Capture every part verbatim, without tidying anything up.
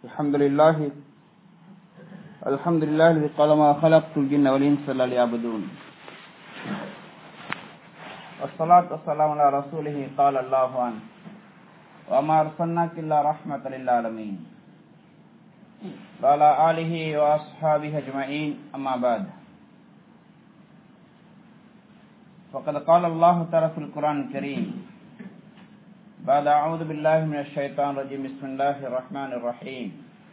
الحمد لله الحمد لله الذي قال ما خلقت الجن والانس الا ليعبدون والصلاة والسلام على رسوله قال الله عنه وما أرسلناك إلا رحمة للعالمين وعلى آله وأصحابه أجمعين أما بعد فقد قال الله تعالى في القرآن الكريم بعد أعوذ بالله من الشيطان الرجيم بسم الله الرحمن الرحيم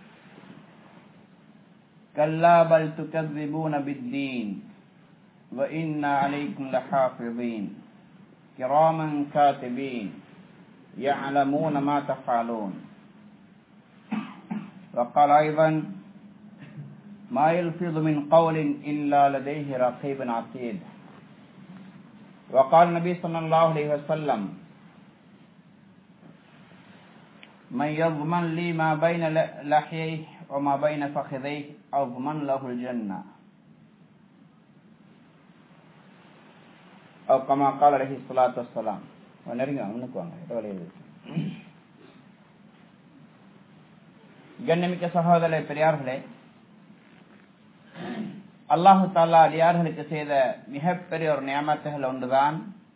كلا بل تكذبون بالدين وإن عليكم لحافظين كراما كاتبين يعلمون ما تفعلون وقال أيضا ما يلفظ من قول إلا لديه رقيب عتيد وقال النبي صلى الله عليه وسلم من يضمن لي ما بين لحييه وما بين فخذيه أضمن له الجنة أو كما قال عليه الصلاة والسلام ونرجع منك وانا கண்ணியமிக்க சகோதர பெரியார்களே, அல்லாஹு தஆலா அடியார்களுக்கு செய்த மிகப்பெரிய ஒரு நியமத்துகள் ஒன்றுதான்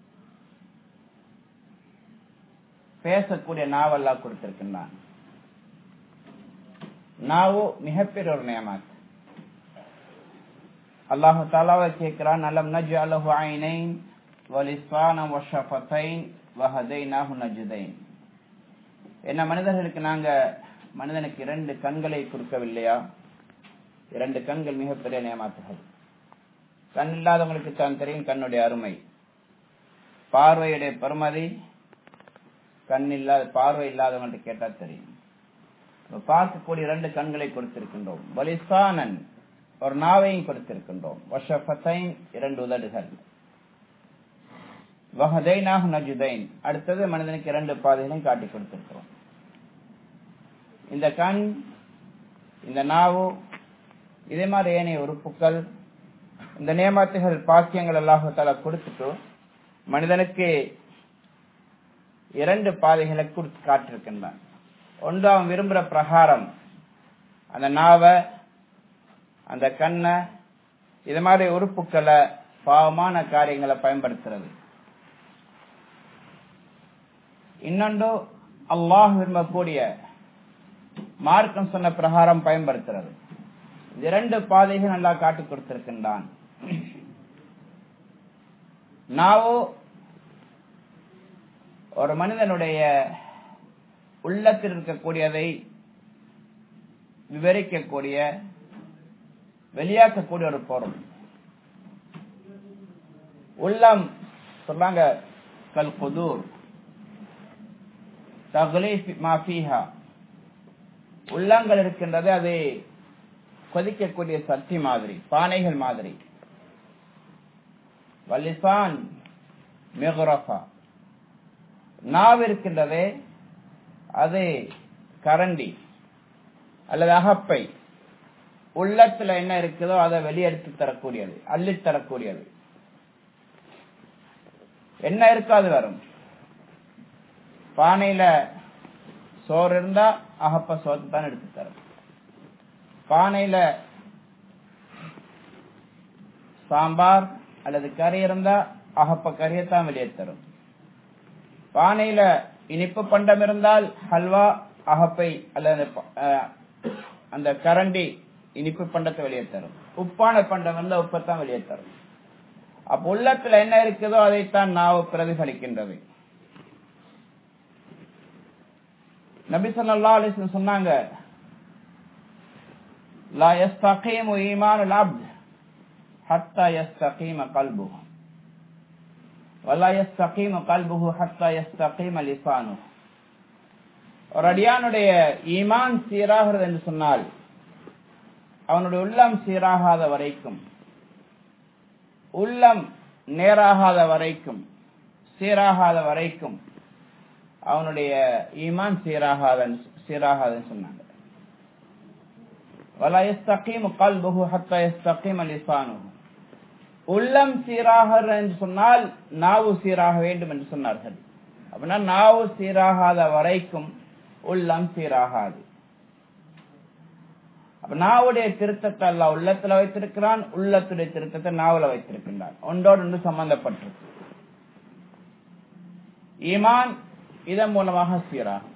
பேசக்கூடிய நாவு அல்லாஹ் கொடுத்திருக்கின்றான். நாவு மிகப்பெரிய ஒரு நியமத். அல்லாஹு தஆலாவை கேட்கிறான், அலம் நஜ்அலஹு ஐனைன் வலிசான வஷஃபதைன் வஹதைனாஹு நஜ்தைன். என்ன மனிதர்களுக்கு நாங்க மனிதனுக்கு இரண்டு கண்களை கொடுக்கவில்லையா? இரண்டு கண்கள் மிகப்பெரிய நியமத்துகள். கண் இல்லாதவங்களுக்கு தான் தெரியும் கண்ணுடைய அருமை, பார்வையுடைய பெருமதி. கண் இல்லாத பார்வை இல்லாதவங்களுக்கு கேட்டா தெரியும். பார்க்கக்கூடிய இரண்டு கண்களை கொடுத்திருக்கின்றோம். வலிசானன் ஒரு நாவையும் கொடுத்திருக்கின்றோம். வஷஃபதைன் இரண்டு உதடுகள். வஹதைனாஹு நஜ்தைன் அடுத்தது மனிதனுக்கு இரண்டு பாதைகளையும் காட்டி கொடுத்திருக்கிறோம். இந்த கண், இந்த நாவு, இதே மாதிரி ஏனைய உறுப்புகள், இந்த நியமத்துகள் பாக்கியங்கள் அல்லாஹ் தஆலா கொடுத்துட்டு மனிதனுக்கு இரண்டு பாதைகளை கொடுத்து காட்டிருக்கின்றான். ஒன்று அவன் விரும்புகிற பிரகாரம் அந்த நாவை, அந்த கண்ணை, இது மாதிரி உறுப்புக்களை பாவமான காரியங்களை பயன்படுத்துறது. இன்னொன்று அல்லாஹ் விரும்பக்கூடிய மார்க்கம் சொன்ன பிரகாரம் பயன்படுத்துறது. இரண்டு பாதைகள் நல்லா காட்டி கொடுத்திருக்கின்றான். நாவோ ஒரு மனிதனுடைய உள்ளத்தில் இருக்கக்கூடியதை விவரிக்கக்கூடிய, வெளியாக்கக்கூடிய ஒரு பொருள். உள்ளம் சொல்றாங்க கல் குதூர் தக்லீஃப் மா ஃபீஹா. உள்ளங்கள் இருக்கின்றது, அது கொதிக்கக்கூடிய சட்டி மாதிரி, பானைகள் மாதிரி. வலிசான் மிக்ரஃபா. நாவு இருக்கின்றதே அது கரண்டி அல்லது அகப்பை. உள்ளத்துல என்ன இருக்குதோ அதை வெளியெடுத்து தரக்கூடியது, அள்ளி தரக்கூடியது. என்ன இருக்காது வரும். பானையில சோறு இருந்தா அகப்ப சோத்து தான் எடுத்து தரும். பானையில சாம்பார் அல்லது கறி இருந்தா அகப்ப கறியத்தான் வெளியே தரும். பானையில இனிப்பு பண்டம் இருந்தால் ஹல்வா அகப்பை அல்லது அந்த கரண்டி இனிப்பு பண்டத்தை வெளியே தரும். உப்பான பண்டம் இருந்தா உப்பத்தான் வெளியே தரும். அப்ப உள்ளத்துல என்ன இருக்குதோ அதைத்தான் நாவு பிரதிபலிக்கின்றது. நபி ஸல்லல்லாஹு அலைஹி வஸல்லம் சொன்னாங்க, லா யஸ்தகீமு ஈமானுல் அப்த் ஹத்தா யஸ்தகீம கல்புஹு வலா யஸ்தகீமு கல்புஹு ஹத்தா யஸ்தகீம லிசானுஹு. ஒரு அடியானுடைய ஈமான் சீராகிறது என்று சொன்னால் அவனுடைய உள்ளம் சீராகாத வரைக்கும், உள்ளம் நேராகாத வரைக்கும், சீராகாத வரைக்கும் அவனுடைய ஈமான் சீராகாத சீராகாதுன்னு சொன்னாங்க. வலா யஸ்தகீமு கல்புஹு ஹத்தா யஸ்தகீம லிசானுஹு. உள்ளம் சீராகிறது என்று சொன்னால் நாவு சீராக வேண்டும் என்று சொன்னார்கள். அப்படின்னா நாவு சீராகாத வரைக்கும் உள்ளம் சீராகாது. நாவுடைய திருத்தத்தை அல்லாஹ் உள்ளத்துல வைத்திருக்கிறான், உள்ளத்துடைய திருத்தத்தை நாவுல வைத்திருக்கின்றான். ஒன்றோடு ஒன்று சம்பந்தப்பட்டிருக்கு. ஈமான் இதன் மூலமாக சீராகும்.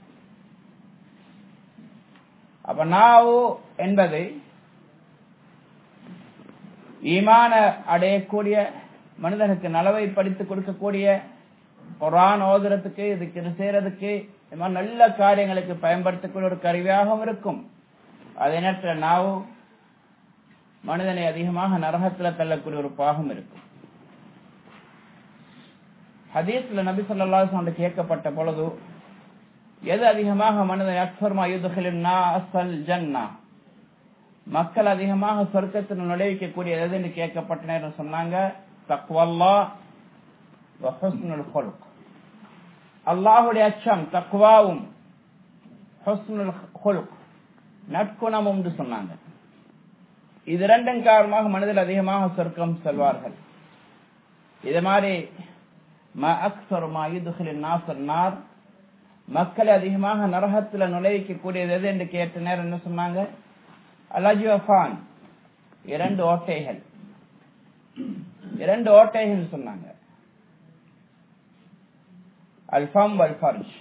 அப்ப நாவு என்பது ஈமான அடையக்கூடிய, மனிதனுக்கு நலவை படித்துக் கொடுக்கக்கூடிய, குர்ஆன் ஓதுறதுக்கு, இதுக்கு செய்யறதுக்கு, நல்ல காரியங்களுக்கு பயன்படுத்தக்கூடிய ஒரு கருவியாகவும் இருக்கும். அதே நேரத்தில் நாவு மனிதனை அதிகமாக நரகத்தில் தள்ளக்கூடிய ஒரு பாகம் இருக்கும். ஹதீஸ்ல நபி ஸல்லல்லாஹு அலைஹி வஸல்லம் கேட்கப்பட்ட பொழுது, எது அதிகமாக மனிதன் அக்ஸர் மா யுத்கிலுன் நாஸல் ஜன்னah, மக்கள் அதிகமாக சொர்க்கத்தில் நுழைவிக்கக்கூடிய எது என்று கேட்கப்பட்ட நேரம் சொன்னாங்க, தக்வல்லாஹ் வ ஹுஸ்னுல் குல்க். அல்லாஹ்வுடைய அச்சம் தக்வாவும் ஹுஸ்னுல் குல்க் நற்குணமும் என்று சொன்னாங்க. இது இரண்டும் காரணமாக மனிதர்கள் அதிகமாக சொர்க்கம் செல்வார்கள். இது மாதிரி மா அக்ஸர் மா யுத்கிலுன் நாஸல் நார், மக்களை அதிகமாக நரகத்தில் நுழைவிக்கக்கூடியது எது என்று கேட்ட நேரம் என்ன சொன்னாங்க, அலஜுஃபான், இரண்டு ஓட்டைகள், இரண்டு ஓட்டைகள் சொன்னாங்க. அல்ஃபம் வல் ஃபர்ஜ்,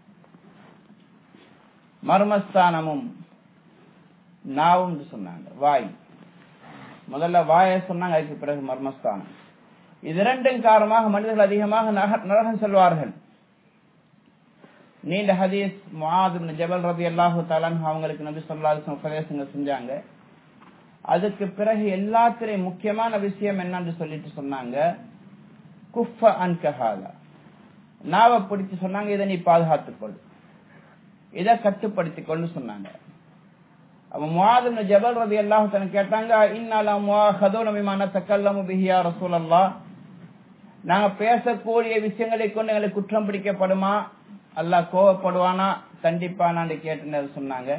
மர்மஸ்தானமும் நாவும் சொன்னாங்க. வாய், முதல்ல வாயை சொன்னாங்க, அதுக்கு பிறகு மர்மஸ்தானம். இது இரண்டும் காரணமாக மனிதர்கள் அதிகமாக நரகம் செல்வார்கள். நீண்ட ஹதீஸ் முஆத் இப்னு ஜபல் ரலியல்லாஹு தஆலா அன்ஹு அவங்களுக்கு நபி ஸல்லல்லாஹு அலைஹி வஸல்லம் உபதேசங்கள் செஞ்சாங்க. அதுக்கு பிறகு எல்லாத்திலையும் முக்கியமான விஷயம் என்னன்னு சொல்லிட்டு சொன்னாங்க, குஃப அன்க ஹாதா, நாவை பிடிச்சு சொன்னாங்க, இதை நீ பாதுகாத்துக்கொள், இதை கட்டுப்படுத்திக் கொண்டு சொன்னாங்க. அப்ப முஆத் இப்னு ஜபல் ரலியல்லாஹு தஆலா கேட்டாங்க, இன்னா லா முஆஹதுன பிமா நதகல்லமு பிஹி யா ரசூலல்லாஹ், நாங்க பேசக்கூடிய விஷயங்களை கொண்டு எங்களுக்கு குற்றம் பிடிக்கப்படுமா, அல்லாஹ் கோவப்படுவானா, தண்டிப்பானான்னு கேட்டு சொன்னாங்க.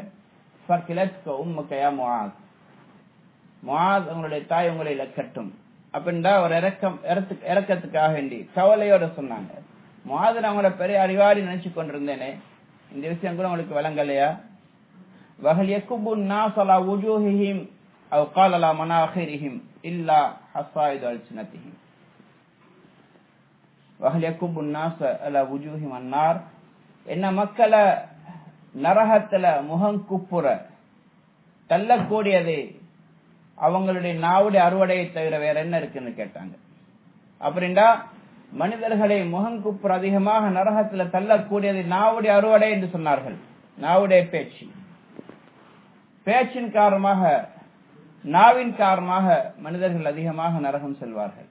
முஆத், உங்களுடைய தாய் உங்களை இழக்கட்டும் அப்படின்டா ஒரு இறக்கம் இறக்கத்துக்காக வேண்டி கவலையோட சொன்னாங்க. முஆத், அவங்களோட பெரிய அறிவாளி நினைச்சு கொண்டிருந்தேனே, இந்த விஷயம் கூட உங்களுக்கு விளங்கலையா? வஹல் யகுபு الناس على وجوههم او قال على مناخرهم الا حصائد السنتهم. வஹல் யகுபு الناس على وجوههم النار, என்ன மக்களை நரகத்துல முகம் குப்புற தள்ளக்கூடியது அவங்களுடைய நாவுடைய அறுவடையை தவிர வேற என்ன இருக்குன்னு கேட்டாங்க. அப்படின்டா மனிதர்களை முகம் குப்புற அதிகமாக நரகத்துல தள்ளக்கூடியது நாவுடைய அறுவடை என்று சொன்னார்கள். நாவுடைய பேச்சு, பேச்சின் காரணமாக, நாவின் காரணமாக மனிதர்கள் அதிகமாக நரகம் செல்வார்கள்.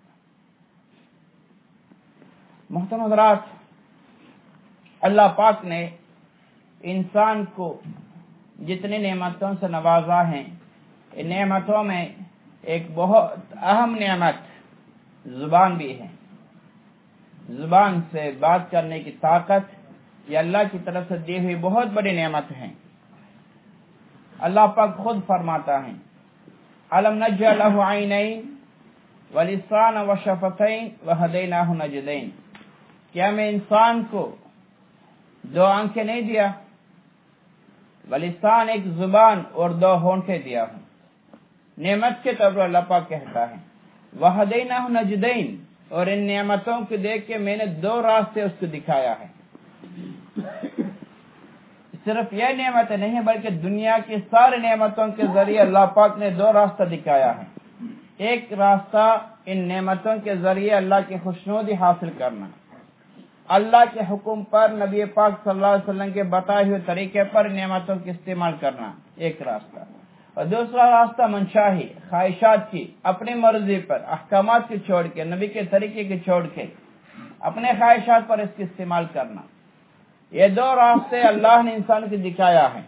मुहतरम हज़रात, अल्लाह पाक ने इंसान को जितनी नेमतों से नवाजा है, इन नेमतों में एक बहुत अहम नेमत जुबान भी है। जुबान से बात करने की ताकत ये अल्लाह की तरफ से दी हुई बहुत बड़ी नेमत है। अल्लाह पाक खुद फरमाता है, अलम नज्अल लहु ऐनैन व लिसान व शफतैन व हदैनाहु नजदैन, क्या मैं इंसान को दो आंखें नहीं दिया, वलिसान एक जुबान और दो होंठे दिया हूं। नेमत के तौर पर अल्लाह पाक कहता है, वहदैनाहु नजदैन, और इन नेमतों को देख के मैंने दो रास्ते उसको दिखाया है। सिर्फ यह नेमत नहीं है, बल्कि दुनिया की सारी नेमतों के जरिए अल्लाह पाक ने दो रास्ता दिखाया है। एक रास्ता इन नेमतों के जरिए अल्लाह की खुशनुदी हासिल करना, अल्लाह के हुक्म पर नबी पाक सल्लल्लाहु अलैहि वसल्लम के बताए हुए तरीके पर नेमतों के इस्तेमाल करना, एक रास्ता। और दूसरा रास्ता मनशाही, ख्वाहिशात की, अपनी मर्जी पर, अहकामात की छोड़ के, नबी के तरीके के छोड़ के अपने ख्वाहिशात पर इसके इस्तेमाल करना। ये दो रास्ते अल्लाह ने इंसान को दिखाया है।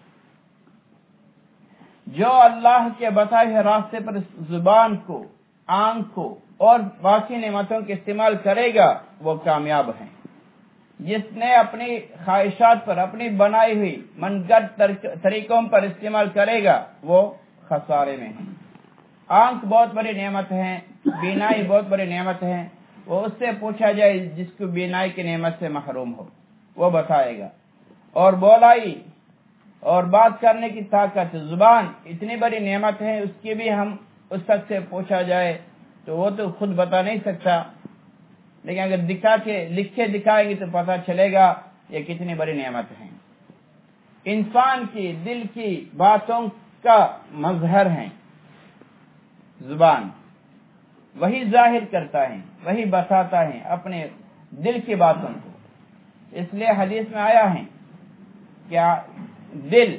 जो अल्लाह के बताए हुए रास्ते पर जुबान को, आंख को और बाकी नेमतों के इस्तेमाल करेगा वो कामयाब है। जिसने अपनी ख्वाहिशात पर, अपनी बनाई हुई मनगढ़ तरीकों पर इस्तेमाल करेगा वो खसारे में है। आंख बहुत बड़ी नेमत है, बीनाई बहुत बड़ी नेमत है, वो उससे पूछा जाए जिसको बीनाई की नेमत से महरूम हो, वो बताएगा। और बोलाई اور بات کرنے کی طاقت. زبان اتنی بڑی نعمت ہے, اس کی بھی ہم اس تک سے پوچھا جائے تو وہ تو خود بتا نہیں سکتا, لیکن اگر دکھا کے لکھ کے دکھائیں گے تو پتہ چلے گا یہ کتنی بڑی نعمت ہے. انسان کی دل کی باتوں کا مظہر ہے زبان, وہی ظاہر کرتا ہے, وہی بتاتا ہے اپنے دل کی باتوں کو. اس لیے حدیث میں آیا ہے کیا دل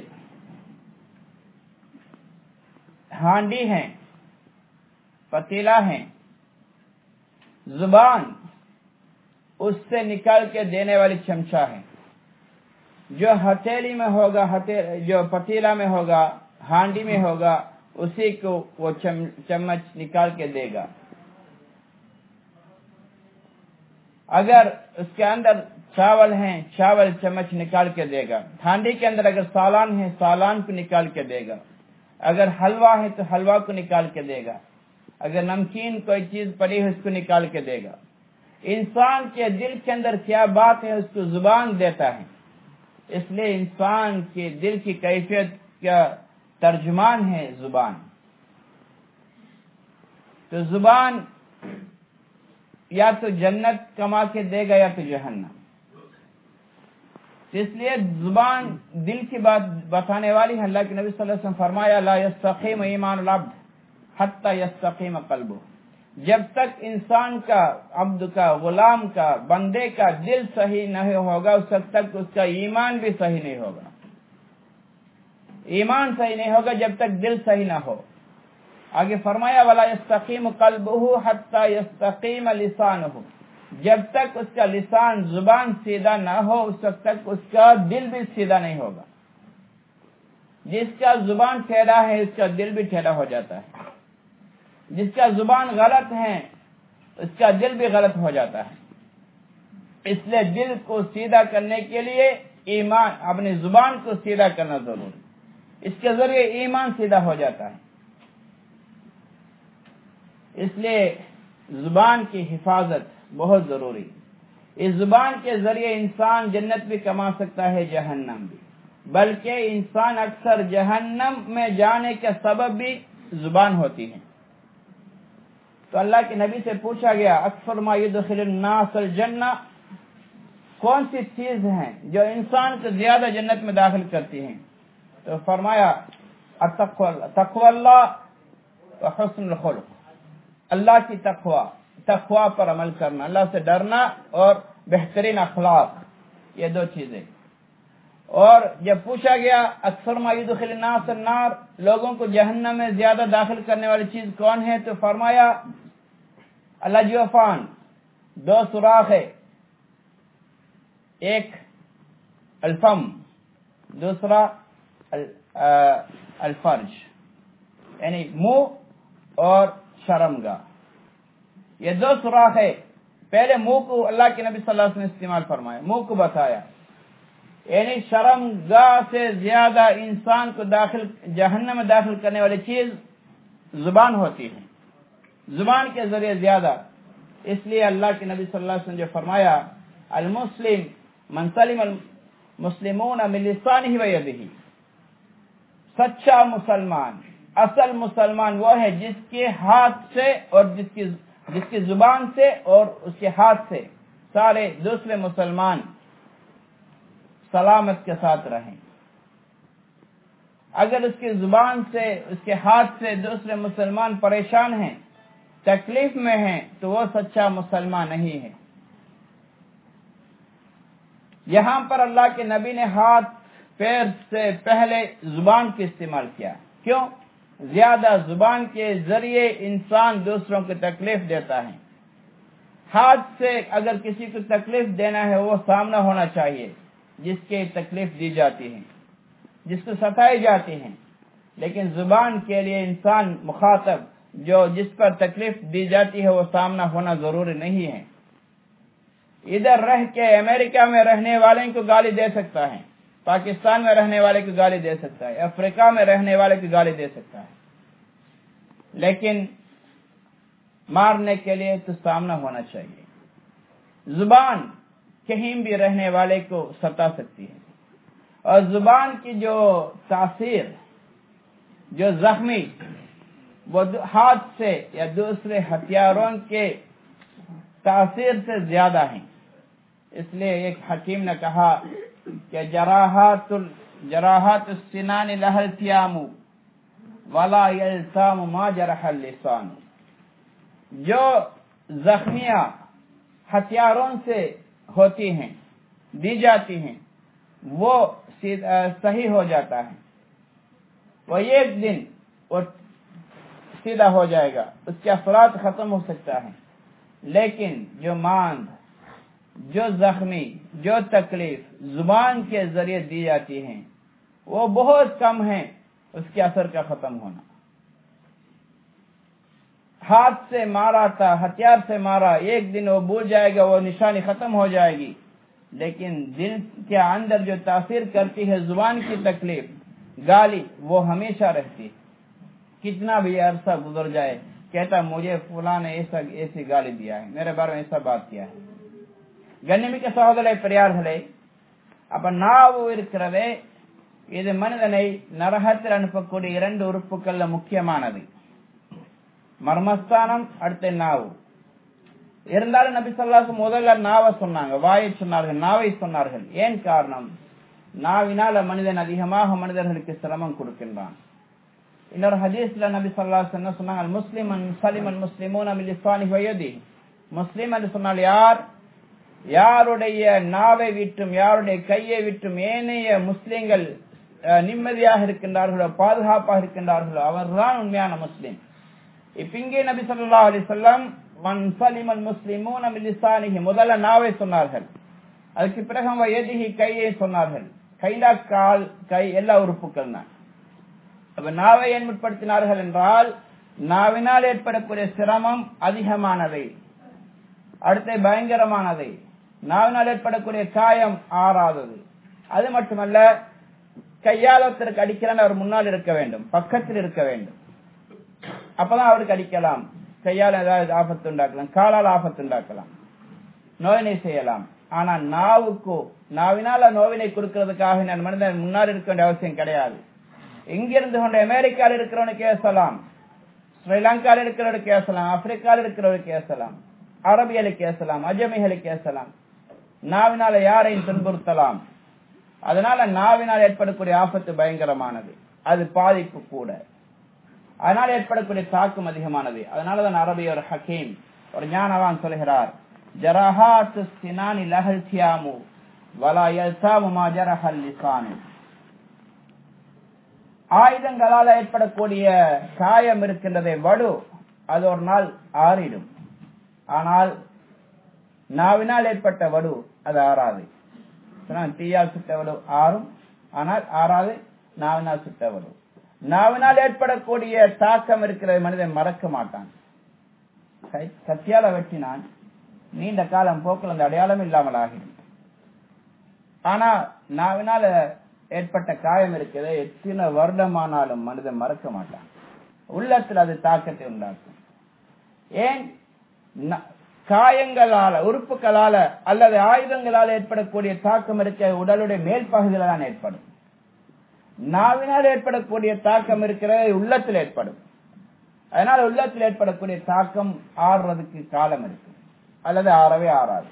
ہانڈی ہے, پتیلا ہے, زبان اس سے نکال کے دینے والی چمچہ ہے. جو ہتھیلی میں ہوگا, جو پتیلا میں ہوگا, ہانڈی میں ہوگا, اسی کو وہ چمچ نکال کے دے گا. اگر اس کے اندر چاول ہیں, چاول چمچ نکال کے دے گا. ہانڈی کے اندر اگر سالان ہے, سالان کو نکال کے دے گا. اگر حلوہ ہے تو حلوہ کو نکال کے دے گا. اگر نمکین کوئی چیز پڑی ہے اس کو نکال کے دے گا. انسان کے دل کے اندر کیا بات ہے اس کو زبان دیتا ہے. اس لیے انسان کے دل کی کیفیت کا ترجمان ہے زبان. تو زبان یا تو جنت کما کے دے گا یا تو جہنم. اس لیے زبان دل کی بات بتانے والی ہے. اللہ کے نبی صلی اللہ علیہ وسلم فرمایا لا یستقیم ایمان العبد حتی یستقیم قلبہ. جب تک انسان کا, عبد کا, غلام کا, بندے کا دل صحیح نہیں ہوگا اس وقت تک اس کا ایمان بھی صحیح نہیں ہوگا. ایمان صحیح نہیں ہوگا جب تک دل صحیح نہ ہو. آگے فرمایا ولا یستقیم قلبہ حتی یستقیم لسانہ. جب تک اس کا لسان زبان سیدھا نہ ہو اس وقت تک اس کا دل بھی سیدھا نہیں ہوگا. جس کا زبان ٹیڑھا ہے اس کا دل بھی ٹیڑھا ہو جاتا ہے. جس کا زبان غلط ہے اس کا دل بھی غلط ہو جاتا ہے. اس لیے دل کو سیدھا کرنے کے لیے ایمان, اپنی زبان کو سیدھا کرنا ضروری. اس کے ذریعے ایمان سیدھا ہو جاتا ہے. اس لیے زبان کی حفاظت بہت ضروری. اس زبان کے ذریعے انسان جنت بھی کما سکتا ہے, جہنم بھی. بلکہ انسان اکثر جہنم میں جانے کا سبب بھی زبان ہوتی ہے. تو اللہ کے نبی سے پوچھا گیا اکثر ما یدخل الناس الجنہ, کون سی چیز ہیں جو انسان کو زیادہ جنت میں داخل کرتی ہیں؟ تو فرمایا تقوی اللہ و حسن الخلق. اللہ کی تقوی, تقوی پر عمل کرنا, اللہ سے ڈرنا اور بہترین اخلاق, یہ دو چیزیں. اور جب پوچھا گیا اکثر ما یدخل الناس النار, لوگوں کو جہنم میں زیادہ داخل کرنے والی چیز کون ہے؟ تو فرمایا الجوفان, دو سوراخ ہے, ایک الفم, دوسرا الفرج, یعنی منہ اور شرمگاہ. یہ دو سوراخ ہے. پہلے منہ کو اللہ کے نبی صلی اللہ علیہ وسلم نے استعمال فرمایا, منہ کو بتایا. یعنی شرمگاہ سے زیادہ انسان کو داخل جہنم میں داخل کرنے والی چیز زبان ہوتی ہے, زبان کے ذریعے زیادہ. اس لیے اللہ کے نبی صلی اللہ علیہ وسلم جو فرمایا المسلم من سلم المسلمون من لسانہ و یدہ, سچا مسلمان, اصل مسلمان وہ ہے جس کے ہاتھ سے اور جس کی جس کی زبان سے اور اس کے ہاتھ سے سارے دوسرے مسلمان سلامت کے ساتھ رہیں. اگر اس کی زبان سے, اس کے ہاتھ سے دوسرے مسلمان پریشان ہیں, تکلیف میں ہیں, تو وہ سچا مسلمان نہیں ہے. یہاں پر اللہ کے نبی نے ہاتھ پیر سے پہلے زبان کو استعمال کیا. کیوں؟ زیادہ زبان کے ذریعے انسان دوسروں کو تکلیف دیتا ہے. ہاتھ سے اگر کسی کو تکلیف دینا ہے وہ سامنا ہونا چاہیے جس کے تکلیف دی جاتی ہے, جس کو ستائی جاتی ہیں. لیکن زبان کے لیے انسان مخاطب جو جس پر تکلیف دی جاتی ہے وہ سامنا ہونا ضروری نہیں ہے. ادھر رہ کے امریکہ میں رہنے والے کو گالی دے سکتا ہے, پاکستان میں رہنے والے کو گالی دے سکتا ہے, افریقہ میں رہنے والے کو گالی دے سکتا ہے, لیکن مارنے کے لیے تو سامنا ہونا چاہیے. زبان کہیں بھی رہنے والے کو ستا سکتی ہے. और जुबान की जो तासीर, जो जख्मी, वो हाथ से या दूसरे हथियारों के तासीर से ज्यादा है। इसलिए एक हकीम ने कहा कि जराहातुल जराहातुस सिनान लहल थियामु वला यल्तामु मा जरहल लिसान। जो जख्मियां हथियारों से होती हैं, दी जाती हैं, वो सही हो जाता है, वो एक दिन वो सीधा हो जाएगा, उसके असरात खत्म हो सकता है। लेकिन जो मांद, जो जख्मी, जो तकलीफ जुबान के जरिए दी जाती है, वो बहुत कम है उसके असर का खत्म होना। हाथ से मारा था, हथियार से मारा, एक दिन वो भूल जाएगा, वो निशानी खत्म हो जाएगी। लेकिन दिल के अंदर जो तासीर करती है जुबान की तकलीफ, गाली, वो हमेशा रहती है। कितना भी अरसा गुजर जाए, कहता मुझे फुला ने ऐसा ऐसी गाली दिया है, मेरे बारे में ऐसा बात किया है। கண்ணியமிக்க சகோதர பெரியார்களே, அப்ப நாவு இருக்கிறதே, இது மனிதனை நரகத்தில் அனுப்பக்கூடிய இரண்டு உறுப்புகள்ல முக்கியமானது. மர்மஸ்தானம், அடுத்த நாவு. இருந்தாலும் நபி ஸல்லல்லாஹு அலைஹி வஸல்லம் முதல்ல நாவை சொன்னாங்க, வாயை சொன்னார்கள், நாவை சொன்னார்கள். ஏன் காரணம்? நாவினால மனிதன் அதிகமாக மனிதர்களுக்கு சிரமம் கொடுக்கின்றான். இன்னொரு ஹதீஸ்ல நபி ஸல்லல்லாஹு அலைஹி வஸல்லம் சொன்னாங்க, முஸ்லிமன் சலிமன் முஸ்லிமூன மின் லிசானிஹி வ யதிஹி. முஸ்லிம் என்று சொன்னால் யார்? யாருடைய நாவை விட்டும் யாருடைய கையை விட்டும் ஏனைய முஸ்லிம்கள் நிம்மதியாக இருக்கின்றார்களோ, பாதுகாப்பாக இருக்கின்றார்களோ, அவர்தான் உண்மையான முஸ்லிம். இப்ப இங்கே நபி ஸல்லல்லாஹு அலைஹி வஸல்லம் மன் சலிமல் முஸ்லிமூன மின் லிசானிஹி, முதல்ல நாவை சொன்னார்கள். அதுக்கு பிறகு வயதிஹி, கையை சொன்னார்கள். கைலா கால் கை எல்லா உறுப்புகள் தான். அப்ப நாவை ஏன் முற்படுத்தினார்கள் என்றால், நாவினால் ஏற்படக்கூடிய சிரமம் அதிகமானதை, அடுத்த பயங்கரமானதை, நாவினால் ஏற்படக்கூடிய காயம் ஆறாதது. அது மட்டுமல்ல, கையாளத்திற்கு அடிக்கிறான், அவர் முன்னால் இருக்க வேண்டும், பக்கத்தில் இருக்க வேண்டும், அப்பதான் அவருக்கு அடிக்கலாம். கையால் ஏதாவது ஆபத்து உண்டாக்கலாம், காலால் ஆபத்து உண்டாக்கலாம், நோயினை செய்யலாம். ஆனா நாவுக்கு, நாவினால நோவினை கொடுக்கிறதுக்காக நான் மனிதன் முன்னால் இருக்க வேண்டிய அவசியம் கிடையாது. இங்கிருந்து கொண்டு அமெரிக்காவில் இருக்கிறவனுக்கு ஏசலாம், ஸ்ரீலங்காவில் இருக்கிறவனுக்கு ஏசலாம், ஆப்பிரிக்காவில் இருக்கிறவனுக்கு ஏசலாம், அரபியலுக்கு ஏசலாம், அஜமிகளுக்கு ஏசலாம். நாவினால யாரையும் துன்புறுத்தலாம். அதனால நாவினால் ஏற்படக்கூடிய ஆபத்து பயங்கரமானது, அது பாதிப்பு கூட. அதனால் ஏற்படக்கூடிய தாக்கம் அதிகமானது. அதனாலதான் அரபிய ஒரு ஹக்கீம், ஒரு ஞானவான் சொல்கிறார், ஜரஹாத்து சினானி லஹல் தியாமு வலா யல்சாமு மா ஜரஹல் லிசானு. ஆயுதங்களால் ஏற்படக்கூடிய காயம் இருக்கின்றதை வடு, அது ஒரு நாள் ஆறிடும். ஆனால் நாவினால் ஏற்பட்ட வடு அது ஆறாது. தீயால் சுட்ட வடு ஆறும், ஆனால் ஆறாது நாவினால் சுட்ட வடு. நாவினால் ஏற்படக்கூடிய தாக்கம் இருக்கிற மனிதன் மறக்க மாட்டான். கத்தியால வெட்டினான், நீண்ட காலம் போக்கில் அந்த அடையாளம் இல்லாமல் ஆகிடும். ஆனா நாவினால ஏற்பட்ட காயம் இருக்கிறது, எத்தனை வருடமானாலும் மனிதன் மறக்க மாட்டான். உள்ளத்தில் அது தாக்கத்தை உண்டாக்கும். ஏன்? காயங்களால, உறுப்புகளால அல்லது ஆயுதங்களால் ஏற்படக்கூடிய தாக்கம் இருக்க உடலுடைய மேல் பகுதியில தான் ஏற்படும். நாவினால் ஏற்படக்கூடிய தாக்கம் இருக்கிறது உள்ளத்தில் ஏற்படும். அதனால உள்ளத்தில் ஏற்படக்கூடிய தாக்கம் ஆறுறதுக்கு காலம் இருக்கு, அல்லது ஆறவே ஆறாது.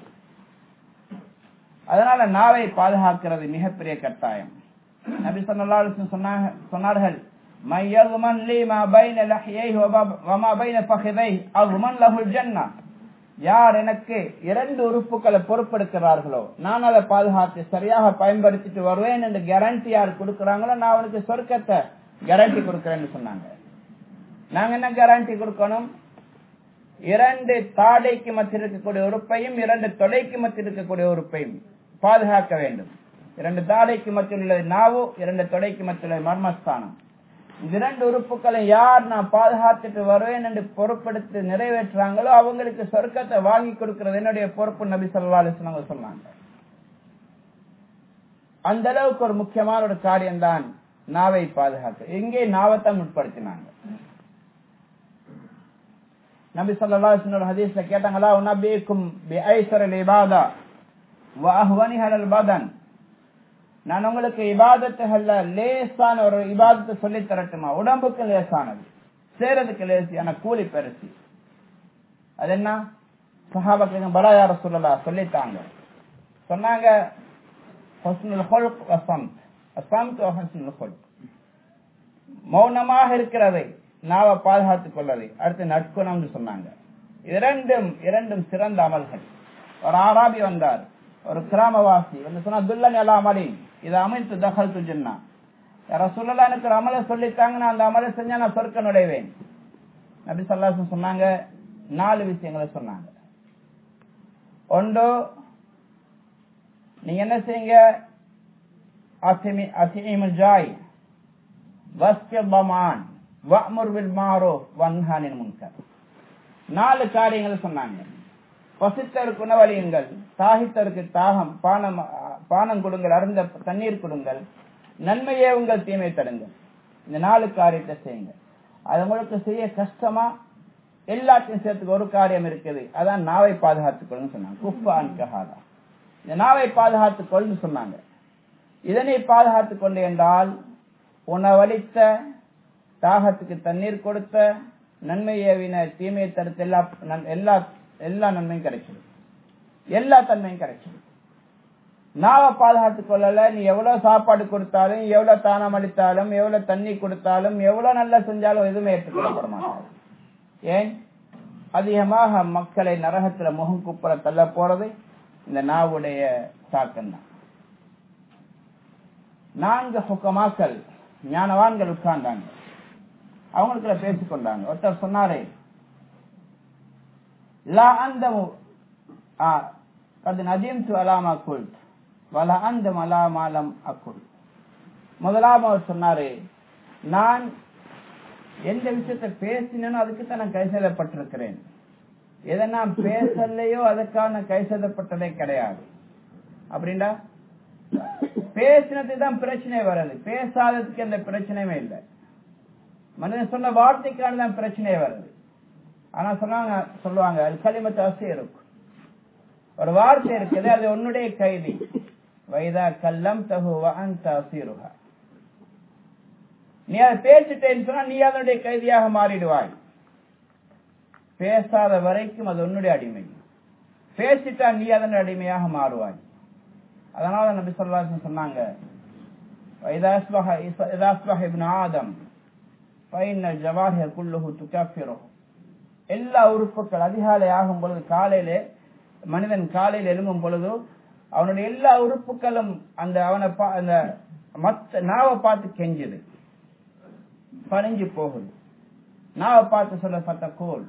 அதனால நாவை பாதுகாக்கிறது மிகப்பெரிய கட்டாயம். நபி ஸல்லல்லாஹு அலைஹி வஸல்லம் சொன்னார்கள், மையதுமன் லீ மா பைன லஹ்யைஹி வ மா பைன ஃபഖதைஹி அஸ்மன் லஹுல் ஜன்னah. யார் எனக்கு இரண்டு உறுப்புகளை பொறுப்பெடுக்கிறார்களோ, நான் அதை பாதுகாத்து சரியாக பயன்படுத்திட்டு வருவேன் என்று கேரண்டி யார் கொடுக்கிறாங்களோ, நான் அவனுக்கு சொர்க்கத்தை கேரண்டி கொடுக்கிறேன்னு சொன்னாங்க. நாங்க என்ன கேரண்டி கொடுக்கணும்? இரண்டு தாடைக்கு மத்தியில் இருக்கக்கூடிய உறுப்பையும் இரண்டு தொடைக்கு மத்தியில் இருக்கக்கூடிய உறுப்பையும் பாதுகாக்க வேண்டும். இரண்டு தாடைக்கு மத்தியில் உள்ள நாவு, இரண்டு தொடைக்கு மத்தியில் உள்ள மர்மஸ்தானம். இரண்டு உறுப்புகளை யார் நான் பாதுகாத்துட்டு வருவேன் என்று பொறுப்பெடுத்து நிறைவேற்றாங்களோ அவங்களுக்கு சொர்க்கத்தை வாங்கி கொடுக்கிறது என்னுடைய பொறுப்பு. நபி ஸல்லல்லாஹு அலைஹி வஸல்லம் சொன்னாங்க. அந்த அளவுக்கு ஒரு முக்கியமான ஒரு காரியம் தான் நாவை பாதுகாக்க. எங்கே நாவத்தான் உட்படுத்தினாங்க. நபி ஸல்லல்லாஹு அலைஹி வஸல்லம் ஹதீஸ்ல கேட்டாங்களா, உனபிக்கும் பி ஐஸரில் இபாதா வ அஹ்வனிஹா அல் பதன். நான் உங்களுக்கு இபாதத்துகள்ல லேசான ஒரு இபாதத்தை சொல்லி தரட்டுமா? உடம்புக்கு லேசானது, சேரதுக்கு லேசியான கூலி பெருசி. அது என்ன? சஹாபாக்களுக்கு பலாயா ரசூலுல்லாஹ் சொல்லித்தாங்க. சொன்னாங்க ஹுஸ்னுல் ஹுல்க் வ ஸம்த், ஸம்த் வ ஹுஸ்னுல் ஹுல்க். மௌனமாக இருக்கிறதை, நாவை பாதுகாத்துக் கொள்வதை. அடுத்து நற்குணம்னு சொன்னாங்க. இரண்டும் இரண்டும் சிறந்த அமல்கள். ஒரு ஆராபி வந்தார், ஒரு கிராமவாசி வந்து சொன்னா, துல்லனி அலா அமலின் இதை அமைத்து தகல்து ஜன்னா. ரசூலுல்லாஹ் எனக்கு ஒரு அமலை சொல்லித்தாங்க, நான் அந்த அமலை செஞ்சா நான் சொர்க்கம் நுழைவேன். நபி ஸல்லல்லாஹு அலைஹி வஸல்லம் சொன்னாங்க, நாலு விஷயங்களை சொன்னாங்க. ஒன்று, நீங்க என்ன செய்யுங்க, அசிமி அசிமுல் ஜாய் வஸ்கி பமான் வஅமுர் பில் மஅரூஃப் வன்ஹா அனில் முன்கர். நாலு காரியங்களை சொன்னாங்க. பசித்தருக்கு உணவளியுங்கள், தாகித்தருக்கு தாகம் பானம் பானம் கொடுங்கள், அருந்த தண்ணீர் கொடுங்கள், நன்மையே உங்கள் தீமை தடுங்கள். இந்த நாலு காரியத்தை செய்யுங்க. அது உங்களுக்கு செய்ய கஷ்டமா? எல்லாத்தையும் சேர்த்துக்கு ஒரு காரியம் இருக்குது, அதான் நாவை பாதுகாத்துக் கொள்ளுன்னு சொன்னாங்க. குஃபான் கஹாதா, இந்த நாவை பாதுகாத்துக் கொள்ளுன்னு சொன்னாங்க. இதனை பாதுகாத்துக் கொண்டு என்றால் உணவளித்த, தாகத்துக்கு தண்ணீர் கொடுத்த, நன்மை ஏவின, தீமையை தடுத்து எல்லா எல்லா எல்லா நன்மையும் கிடைச்சது, எல்லா தன்மையும் கிடைச்சது. நாவை பாதுகாத்துக் கொள்ளல, நீ எவ்வளவு சாப்பாடு கொடுத்தாலும், எவ்வளவு தானம் அளித்தாலும், எவ்வளவு தண்ணி கொடுத்தாலும், எவ்வளவு நல்லா செஞ்சாலும் எதுவுமே ஏற்றுக்கொள்ளப்பட மாட்டாது. ஏன்? அதிகமாக மக்களை நரகத்துல முகம் குப்புற தள்ள போறது இந்த நாவுடைய தாக்கம் தான். நான்கு ஹுக்கமாக்கள் ஞானவான்கள் உட்கார்ந்தாங்க, அவங்களுக்குள்ள பேசிக்கொண்டாங்க. ஒருத்தர் சொன்னாரே, லா அந்தமு கது நதீம்து அலாமா குல்த் வலா அந்தம் அலாமாலம் அக்குல். முதலாம் அவர் சொன்னாரு, நான் எந்த விஷயத்தை பேசினோ அதுக்குத்தான் நான் கை செய்யப்பட்டிருக்கிறேன், எதை நான் பேசலையோ அதுக்காக நான் கை செய்யப்பட்டதே கிடையாது. அப்படின்னா பேசினதுக்கு தான் பிரச்சனை வராது, பேசாததுக்கு எந்த பிரச்சனையுமே இல்லை. மனிதன் சொன்ன வார்த்தைக்கான தான் பிரச்சனையே வருது. ஆனா சொன்னாங்க சொல்லுவாங்க அது கலிமத்து அசீருக்கு, ஒரு வார்த்தை இருக்குது, அது உன்னுடைய கைதி. வைதா கல்லம் தஹு வ அன்த அசீருஹா, நீ அதை பேசிட்டேன்னு சொன்னா நீ அதனுடைய கைதியாக மாறிடுவாய். பேசாத வரைக்கும் அது உன்னுடைய அடிமை, பேசிட்டா நீ அதனுடைய அடிமையாக மாறுவாய். அதனால நபி ஸல்லல்லாஹு அலைஹி வஸல்லம் சொன்னாங்க, வைதா அஸ்பஹ இதா அஸ்பஹ இப்னு ஆதம் ஃபைனல் ஜவாஹிர் குல்லுஹு துகஃபிரு. எல்லா உறுப்புகள் அதிகாலை ஆகும் பொழுது, காலையிலே மனிதன் காலையில் எழும்பும் பொழுது அவனுடைய எல்லா உறுப்புகளும் அந்த அவனை அந்த மத்த நாவை பார்த்து கெஞ்சுது, பறிஞ்சு போகுது. நாவை பார்த்து சொல்ல பத்த கோல்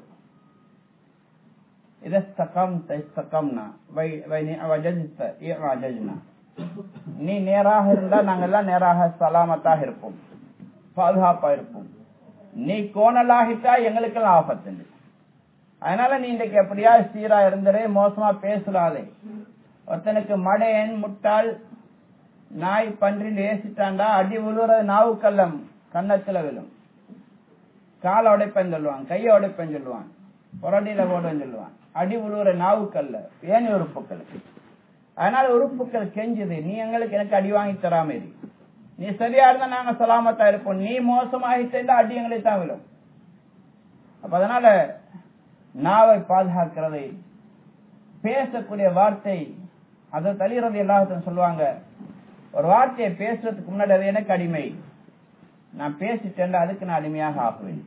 நீ நேராக இருந்தா நாங்கெல்லாம் நேராக சலாமத்தாக இருப்போம், பாதுகாப்பா இருப்போம். நீ கோணலாகிட்டா எங்களுக்கெல்லாம் ஆபத்து. அதனால நீ இன்றைக்கு எப்படியா சீரா இருந்தே, மோசமா பேசலாதே. ஒருத்தனுக்கு மடையன் முட்டாள் நாய் பன்றி ஏசிட்டாண்டா அடி விழுறது நாவுக்கல்லம் கன்னத்துல விழும், காலை உடைப்பேன்னு சொல்லுவான், கையை உடைப்பேன்னு சொல்லுவான், புரடியில போடுன்னு சொல்லுவான். அடி விழுவுற நாவுக்கல்ல, ஏனி உறுப்புக்கள். அதனால உறுப்புக்கள் கெஞ்சுது, நீ எங்களுக்கு எனக்கு அடி வாங்கி தராம, நீ சரியா இருந்தா நாங்க சலாமத்தா இருப்போம், நீ மோசமாகிட்டா அடி எங்களை தான் விழும். அப்ப அதனால நாவை பாதுகாக்கிறதை, பேசக்கூடிய வார்த்தை, அதை தலிரது எல்லாத்தையும் சொல்லுவாங்க, ஒரு வார்த்தையை பேசுறதுக்கு முன்னாடி அது எனக்கு அடிமை, நான் பேசிட்டேன் அதுக்கு நான் அடிமையாக ஆகுவேன்.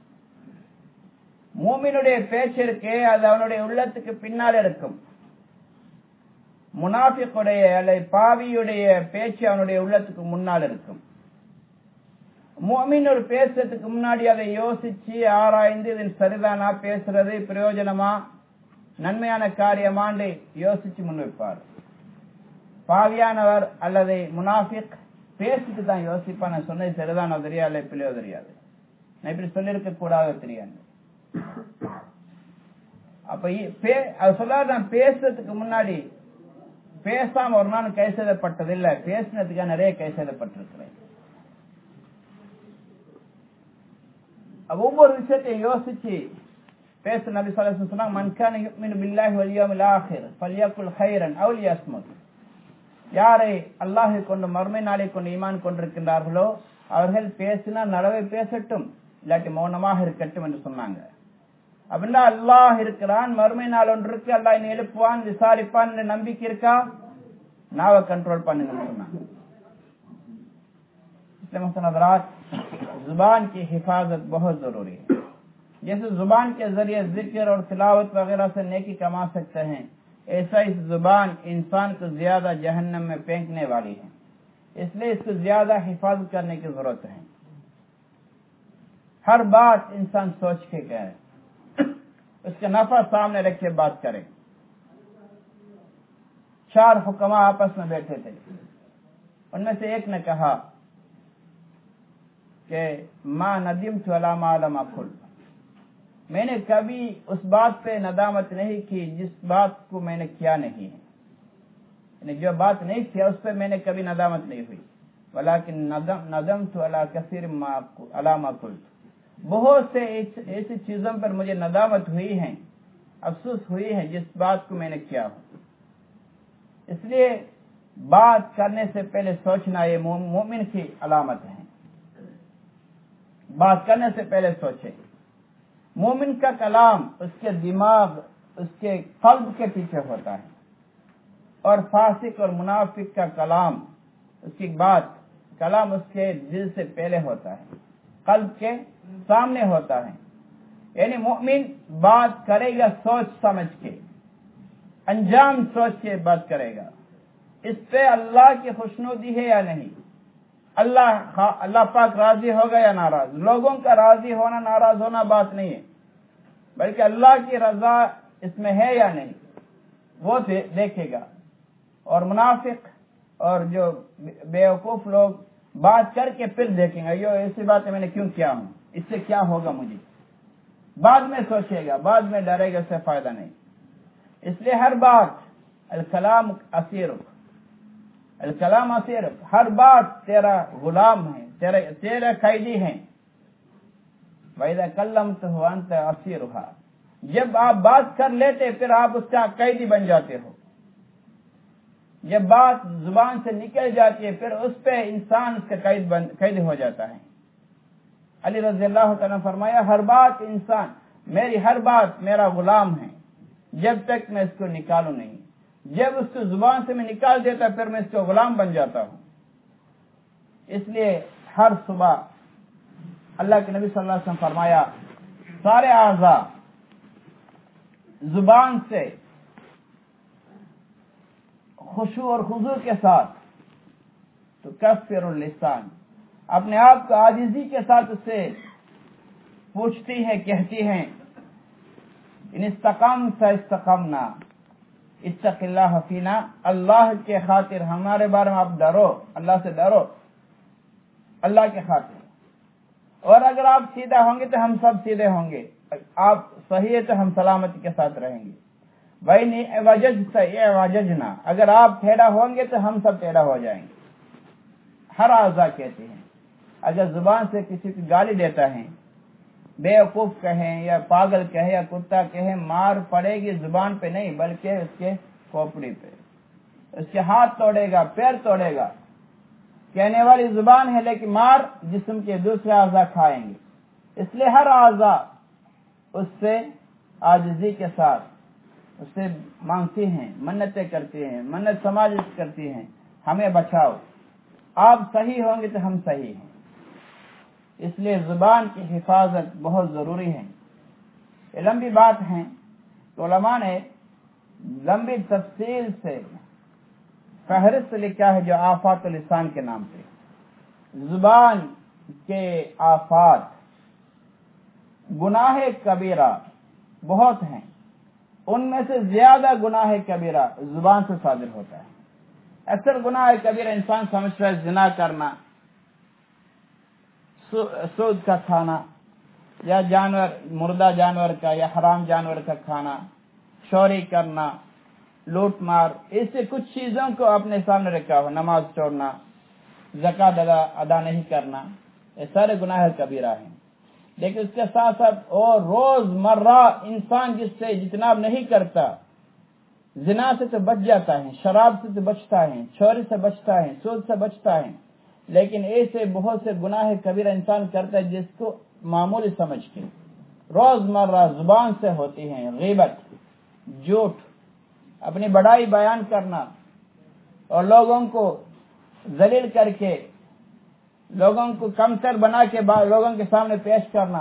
மூமினுடைய பேச்சு இருக்கே அது அவனுடைய உள்ளத்துக்கு பின்னால் இருக்கும். முனாஃபிக்குடைய அல்லது பாவியுடைய பேச்சு அவனுடைய உள்ளத்துக்கு முன்னால் இருக்கும். முஃமின் ஒரு பேசுறதுக்கு முன்னாடி அதை யோசிச்சு ஆராய்ந்து இதில் சரிதானா, பேசுறது பிரயோஜனமா, நன்மையான காரியமாண்டு யோசிச்சு முன்வைப்பார். பாவியானவர் அல்லது முனாஃபிக் பேசிட்டு தான் யோசிப்பா, நான் சொன்னது சரிதானோ தெரியாது, பிள்ளையோ தெரியாது, நான் இப்படி சொல்லியிருக்க கூடாது தெரியாது. அப்ப அது சொல்லாத, நான் பேசுறதுக்கு முன்னாடி பேசாம ஒரு நாள் கை செய்யப்பட்டது இல்ல, பேசினதுக்காக நிறைய கை செய்யப்பட்டிருக்கிறேன். ஒவ்வொரு விஷயத்தையும் யோசிச்சு பேச நபி ஸல்லல்லாஹு அலைஹி வஸல்லம் சொன்னாங்க, மன் கான யுமினு பில்லாஹி வல் யௌமில் ஆகிர் ஃபல்யகுல் கைரன் அவ் லியஸ்முத். யாரை அல்லாஹை கொண்டு மறுமை நாளை கொண்டு ஈமான் கொண்டிருக்கின்றார்களோ அவர்கள் பேசினா நலவை பேசட்டும், இல்லாட்டி மௌனமாக இருக்கட்டும் என்று சொன்னாங்க. அப்படின்னா அல்லாஹ் இருக்கிறான், மறுமை நாள் ஒன்று இருக்கு, அல்லாஹ் என்னை எழுப்புவான், விசாரிப்பான் என்ற நம்பிக்கை இருக்கா? நாவை கண்ட்ரோல் பண்ணுங்கன்னு சொன்னாங்க. जुबान की हिफाजत बहुत जरूरी है। जैसे जुबान के जरिए जिक्र और तिलावत वगैरह से नेकी कमा सकते हैं, ऐसा इस जुबान इंसान को ज्यादा जहन्नम में फेंकने वाली है, इसलिए इसको ज्यादा हिफाजत करने की जरूरत है। हर बात इंसान सोच के कहे, उसका नफा सामने रख के बात करे। चार हुक्मा आपस में बैठे थे, उनमें से एक ने कहा कि मां नदीम अला मा लम अकुल, मैंने कभी उस बात पे नदामत नहीं की जिस बात को मैंने किया नहीं है, जो बात नहीं किया उस पर मैंने कभी नदामत नहीं हुई। वलाकिन नदम नदम तो अला कसीर अला मा कुल, बहुत से ऐसी चीजों पर मुझे नदामत हुई है, अफसोस हुई है जिस बात को मैंने किया हो। इसलिए बात करने से पहले सोचना ये मोमिन की अलामत है। बात करने से पहले सोचे। मोमिन का कलाम उसके दिमाग, उसके कल्ब के पीछे होता है, और फासिक और मुनाफिक का कलाम, उसकी बात कलाम उसके दिल से पहले होता है, कल्ब के सामने होता है। यानी मोमिन बात करेगा सोच समझ के, अंजाम सोच के बात करेगा। इस पे अल्लाह की खुशनुदी है या नहीं, अल्लाह अल्लाह पाक राजी होगा या नाराज। लोगों का राजी होना नाराज होना बात नहीं है, बल्कि अल्लाह की रजा इसमें है या नहीं वो दे, देखेगा। और मुनाफिक और जो बेवकूफ लोग बात करके फिर देखेंगे, यो ऐसी बात है मैंने क्यों किया हूं, इससे क्या होगा मुझे, बाद में सोचेगा, बाद में डरेगा, इससे फायदा नहीं। इसलिए हर बात अल कलाम असीरुक, अल कलाम असीरुक, हर बात तेरा गुलाम है, तेरा तेरा कैदी है। वैदा कल्लम तो अंत असीरुहा, जब आप बात कर लेते फिर आप उसका कैदी बन जाते हो। जब बात जुबान से निकल जाती है फिर उस पे इंसान उसका कैद बन कैदी हो जाता है। अली रज़ी अल्लाह तआला फरमाया, हर बात इंसान, मेरी हर बात मेरा गुलाम है जब तक मैं इसको निकालू नहीं। जब उसको जुबान से मैं निकाल देता फिर मैं इसको गुलाम बन जाता हूं। इसलिए हर सुबह अल्लाह के नबी सल्लल्लाहु अलैहि वसल्लम फरमाया, सारे आज़ा जुबान से खुशू और खुजू के साथ, तो कफ़िरुल लिसान, अपने आप को आजिज़ी के साथ उससे पूछती है, कहती हैं, इन इस्तकाम सा इस्तकामना, इत्तक़िल्लाह फीना, अल्लाह के खातिर हमारे बारे में आप डरो, अल्लाह से डरो, अल्लाह के खातिर। और अगर आप सीधा होंगे तो हम सब सीधे होंगे, आप सही है तो हम सलामती के साथ रहेंगे। वही नहीं वजज से वजजना, अगर आप टेढ़ा होंगे तो हम सब टेढ़ा हो जाएंगे। हर आज़ा कहते हैं, अगर जुबान से किसी की गाली देता है, बेवकूफ कहें या पागल कहे या कुत्ता कहे, मार पड़ेगी जुबान पे नहीं बल्कि उसके खोपड़ी पे, उसके हाथ तोड़ेगा, पैर तोड़ेगा। कहने वाली जुबान है लेकिन मार जिस्म के दूसरे आज़ा खाएंगे। इसलिए हर आज़ा उससे आजिज़ी के साथ उससे मांगती हैं, मन्नतें करती हैं, मन्नत समाजिश करती हैं, हमें बचाओ, आप सही होंगे तो हम सही हैं। इसलिए जुबान की हिफाजत बहुत जरूरी है। ये लंबी बात है, तो उलमा ने लंबी तफसील से फहरिस्त लिखा है जो आफात लिसान के नाम से। जुबान के आफात, गुनाह कबीरा बहुत हैं, उनमें से ज्यादा गुनाह कबीरा जुबान से सादिर होता है। अक्सर गुनाह कबीरा इंसान समझता है जिना करना, सूद का खाना, या जानवर मुर्दा जानवर का या हराम जानवर का खाना, चोरी करना, लूट मार, इससे कुछ चीजों को अपने सामने रखा हो, नमाज छोड़ना, ज़कात अदा अदा नहीं करना, ये सारे गुनाह कबीरा हैं। लेकिन उसके साथ साथ और रोजमर्रा इंसान जिससे जितना नहीं करता, जिना से तो बच जाता है, शराब से तो बचता है, चोरी से बचता है, सूद से बचता है, लेकिन ऐसे बहुत से गुनाह कबीरा इंसान करता है जिसको मामूली समझ के रोजमर्रा जुबान से होती है। गीबत, झूठ, अपनी बड़ाई बयान करना और लोगों को जलील करके, लोगों को कमतर बना के लोगों के सामने पेश करना।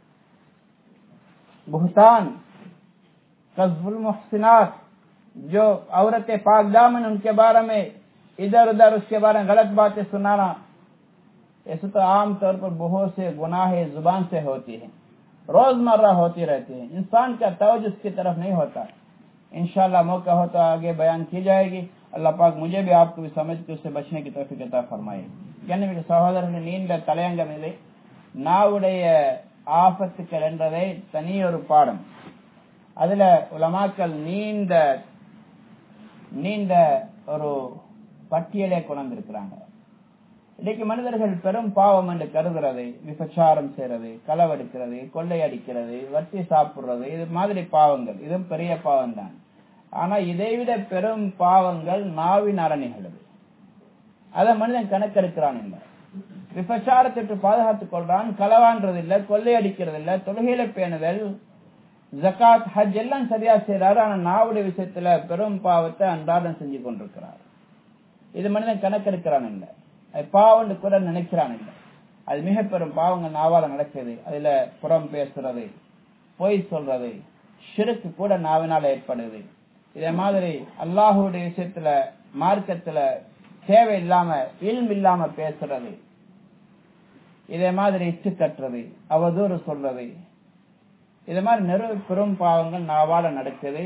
बुहतान, कज़्बुल मुहसिनात, जो औरतें पाकदामन उनके बारे में इधर उधर उसके बारे में गलत बातें सुनाना, ऐसे तो आम तौर पर बहुत से गुनाह जुबान से होती है, रोजमर्रा होती रहती है। इंसान का तवज्जो उसकी तरफ नहीं होता। इंशाअल्लाह मौका हो तो आगे बयान की जाएगी। अल्लाह पाक मुझे भी आपको भी समझ के उससे बचने की तौफीक अता फरमाए। கண்ணியமிக்க சகோதரர்களே, நீண்ட தலையங்கம் இல்லை. நாவுடைய ஆபத்துக்கள் என்றதை தனி ஒரு பாடம். அதுல உலமாக்கள் நீண்ட நீண்ட ஒரு பட்டியலை கொண்டிருக்கிறாங்க. இன்னைக்கு மனிதர்கள் பெரும் பாவம் என்று கருதுறது விபச்சாரம் செய்யறது, களவெடுக்கிறது, கொள்ளையடிக்கிறது, வட்டி சாப்பிடுறது, இது மாதிரி பாவங்கள். இதுவும் பெரிய பாவம் தான். ஆனா இதைவிட பெரும் பாவங்கள் நாவின் அரணிகள். அதை மனிதன் கணக்கெடுக்கிறான் இல்ல. விபச்சாரத்திற்கு பாதுகாத்துக் கொள்றான், களவான்றது இல்ல, கொள்ளையடிக்கிறது இல்ல, தொழுகையில பேணுதல், ஜகாத், ஹஜ் எல்லாம் சரியா செய்யறாரு. ஆனா நாவுடைய விஷயத்துல பெரும் பாவத்தை அன்றாடம் செஞ்சு கொண்டிருக்கிறார். இது மனிதன் கணக்கெடுக்கிறான் இல்ல, பாவம் கூட நினைக்கிறான் இல்ல. அது மிக பெரும் பாவங்கள் நாவால நடக்குது. அதுல புறம் பேசுறது, பொய் சொல்றது, ஷிர்க் கூட நாவினால ஏற்படுது. இதே மாதிரி அல்லாஹுடைய விஷயத்துல மார்க்கத்துல தேவை இல்லாம இல்ம் இல்லாம பேசுறது, இதே மாதிரி இச்சு கட்டுறது, அவதூறு சொல்றது, இதே மாதிரி நிறைய பெரும் பாவங்கள் நாவால நடக்குது.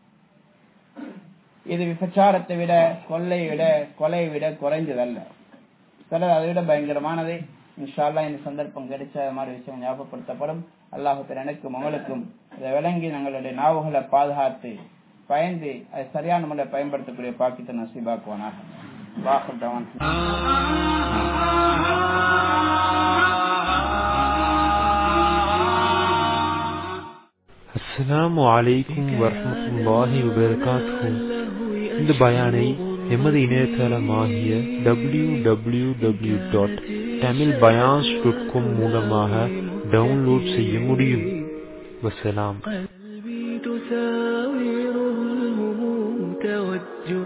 இது விபச்சாரத்தை விட, கொள்ளை விட, கொலை விட குறைஞ்சதல்ல. சிலர் அதை விட பயங்கரமானது. இன்ஷா அல்லாஹ் இந்த சந்தர்ப்பம் கிடைச்ச மாதிரி விஷயம் ஞாபகப்படுத்தப்படும். அல்லாஹ் எனக்கும் உங்களுக்கும் இதை விளங்கி நம்மளுடைய நாவுகளை பாதுகாத்து பயந்து அதை சரியான முறையில் பயன்படுத்தக்கூடிய பாக்கியத்தை நசீபாக்குவானாக. அஸ்ஸலாமு அலைக்கும் வரஹ்மத்துல்லாஹி வபரகாத்துஹு. இந்த பயானை எமது இணையதளமாகிய W W W dot Tamil bayans dot com மூலமாக டவுன்லோட் செய்ய முடியும். வசலாம்.